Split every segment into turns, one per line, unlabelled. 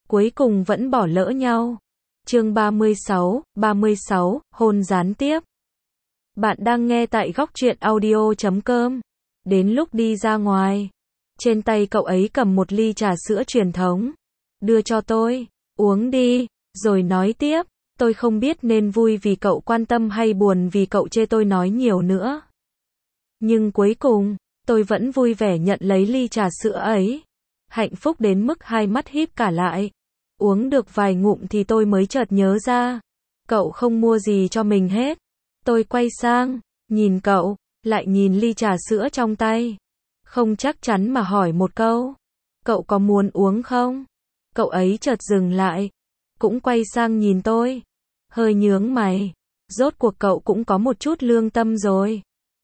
cuối cùng vẫn bỏ lỡ nhau. Chương 36, hôn gián tiếp. Bạn đang nghe tại góc truyện audio.com. Đến lúc đi ra ngoài, trên tay cậu ấy cầm một ly trà sữa truyền thống, đưa cho tôi, uống đi, rồi nói tiếp, tôi không biết nên vui vì cậu quan tâm hay buồn vì cậu chê tôi nói nhiều nữa. Nhưng cuối cùng, tôi vẫn vui vẻ nhận lấy ly trà sữa ấy, hạnh phúc đến mức hai mắt híp cả lại. Uống được vài ngụm thì tôi mới chợt nhớ ra, cậu không mua gì cho mình hết. Tôi quay sang, nhìn cậu, lại nhìn ly trà sữa trong tay. Không chắc chắn mà hỏi một câu, cậu có muốn uống không? Cậu ấy chợt dừng lại, cũng quay sang nhìn tôi, hơi nhướng mày. Rốt cuộc cậu cũng có một chút lương tâm rồi.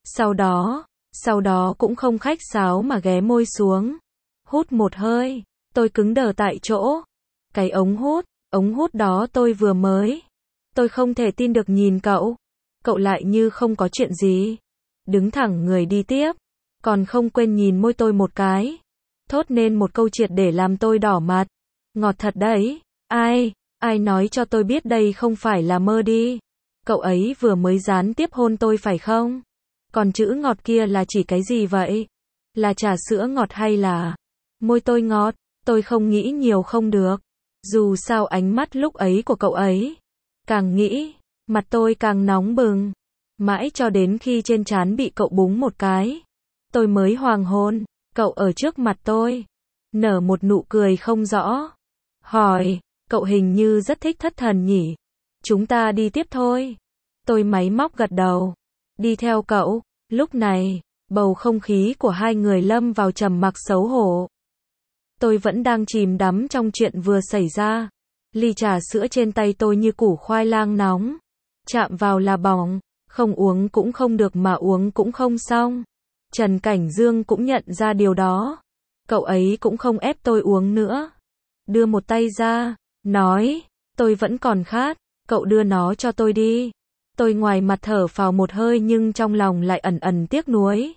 Sau đó cũng không khách sáo mà ghé môi xuống, hút một hơi. Tôi cứng đờ tại chỗ. Cái ống hút đó tôi vừa mới. Tôi không thể tin được nhìn cậu. Cậu lại như không có chuyện gì, đứng thẳng người đi tiếp, còn không quên nhìn môi tôi một cái, thốt nên một câu triệt để làm tôi đỏ mặt. Ngọt thật đấy. Ai nói cho tôi biết đây không phải là mơ đi. Cậu ấy vừa mới gián tiếp hôn tôi phải không? Còn chữ ngọt kia là chỉ cái gì vậy? Là trà sữa ngọt hay là môi tôi ngọt? Tôi không nghĩ nhiều không được. Dù sao ánh mắt lúc ấy của cậu ấy, càng nghĩ, mặt tôi càng nóng bừng. Mãi cho đến khi trên trán bị cậu búng một cái, tôi mới hoàng hôn. Cậu ở trước mặt tôi, nở một nụ cười không rõ. Hỏi, cậu hình như rất thích thất thần nhỉ? Chúng ta đi tiếp thôi. Tôi máy móc gật đầu, đi theo cậu. Lúc này, bầu không khí của hai người lâm vào trầm mặc xấu hổ. Tôi vẫn đang chìm đắm trong chuyện vừa xảy ra. Ly trà sữa trên tay tôi như củ khoai lang nóng, chạm vào là bỏng, không uống cũng không được mà uống cũng không xong. Trần Cảnh Dương cũng nhận ra điều đó. Cậu ấy cũng không ép tôi uống nữa, đưa một tay ra, nói, tôi vẫn còn khát, cậu đưa nó cho tôi đi. Tôi ngoài mặt thở phào một hơi nhưng trong lòng lại ẩn ẩn tiếc nuối.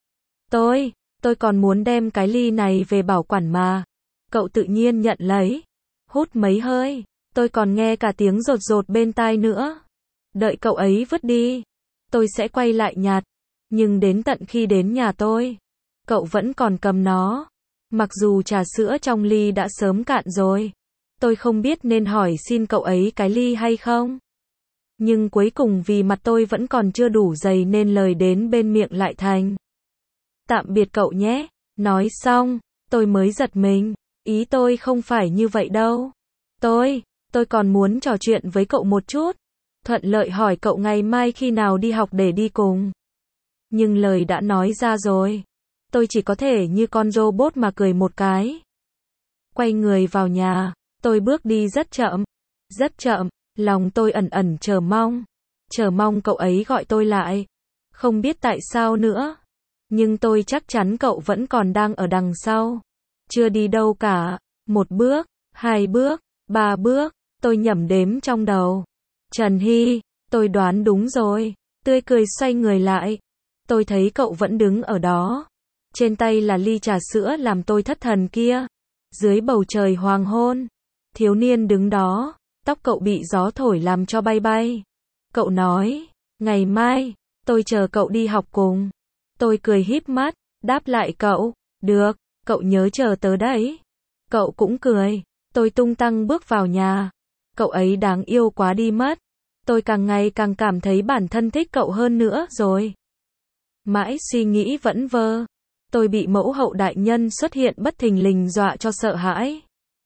Tôi còn muốn đem cái ly này về bảo quản mà. Cậu tự nhiên nhận lấy, hút mấy hơi, tôi còn nghe cả tiếng rột rột bên tai nữa. Đợi cậu ấy vứt đi, tôi sẽ quay lại nhặt. Nhưng đến tận khi đến nhà tôi, cậu vẫn còn cầm nó. Mặc dù trà sữa trong ly đã sớm cạn rồi. Tôi không biết nên hỏi xin cậu ấy cái ly hay không. Nhưng cuối cùng vì mặt tôi vẫn còn chưa đủ dày nên lời đến bên miệng lại thành, tạm biệt cậu nhé. Nói xong, tôi mới giật mình. Ý tôi không phải như vậy đâu. Tôi còn muốn trò chuyện với cậu một chút. Thuận lợi hỏi cậu ngày mai khi nào đi học để đi cùng. Nhưng lời đã nói ra rồi. Tôi chỉ có thể như con robot mà cười một cái. Quay người vào nhà, tôi bước đi rất chậm, lòng tôi ẩn ẩn chờ mong cậu ấy gọi tôi lại. Không biết tại sao nữa, nhưng tôi chắc chắn cậu vẫn còn đang ở đằng sau. Chưa đi đâu cả. 1 bước, 2 bước, 3 bước, tôi nhẩm đếm trong đầu. Trần Hy, tôi đoán đúng rồi. Tươi cười xoay người lại. Tôi thấy cậu vẫn đứng ở đó. Trên tay là ly trà sữa làm tôi thất thần kia. Dưới bầu trời hoàng hôn, thiếu niên đứng đó, tóc cậu bị gió thổi làm cho bay bay. Cậu nói, ngày mai, tôi chờ cậu đi học cùng. Tôi cười híp mắt, đáp lại cậu, được, cậu nhớ chờ tớ đấy. Cậu cũng cười. Tôi tung tăng bước vào nhà. Cậu ấy đáng yêu quá đi mất. Tôi càng ngày càng cảm thấy bản thân thích cậu hơn nữa rồi. Mãi suy nghĩ vẩn vơ, tôi bị mẫu hậu đại nhân xuất hiện bất thình lình dọa cho sợ hãi.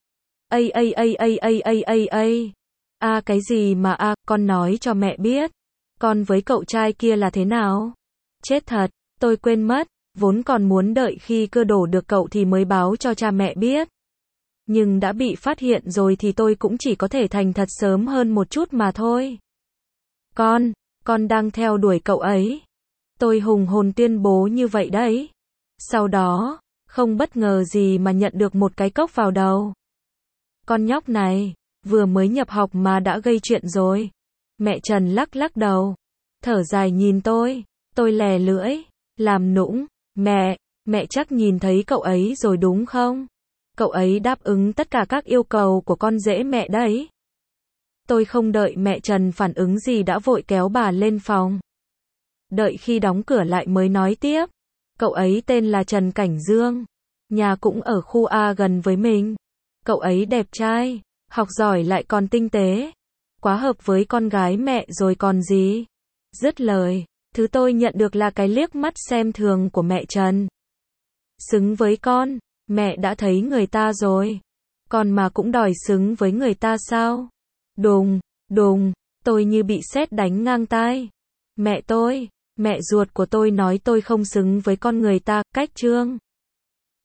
Cái gì mà con nói cho mẹ biết. Con với cậu trai kia là thế nào? Chết thật, tôi quên mất, vốn còn muốn đợi khi cưa đổ được cậu thì mới báo cho cha mẹ biết. Nhưng đã bị phát hiện rồi thì tôi cũng chỉ có thể thành thật sớm hơn một chút mà thôi. Con đang theo đuổi cậu ấy. Tôi hùng hồn tuyên bố như vậy đấy. Sau đó, không bất ngờ gì mà nhận được một cái cốc vào đầu. Con nhóc này, vừa mới nhập học mà đã gây chuyện rồi. Mẹ Trần lắc đầu, thở dài nhìn tôi lè lưỡi, làm nũng, mẹ chắc nhìn thấy cậu ấy rồi đúng không? Cậu ấy đáp ứng tất cả các yêu cầu của con rể mẹ đấy. Tôi không đợi mẹ Trần phản ứng gì đã vội kéo bà lên phòng. Đợi khi đóng cửa lại mới nói tiếp. Cậu ấy tên là Trần Cảnh Dương. Nhà cũng ở khu A gần với mình. Cậu ấy đẹp trai, học giỏi lại còn tinh tế. Quá hợp với con gái mẹ rồi còn gì. Dứt lời, thứ tôi nhận được là cái liếc mắt xem thường của mẹ Trần. Xứng với con, mẹ đã thấy người ta rồi. Con mà cũng đòi xứng với người ta sao? Đùng, đùng, tôi như bị sét đánh ngang tai. Mẹ ruột của tôi nói tôi không xứng với con người ta, cách trương.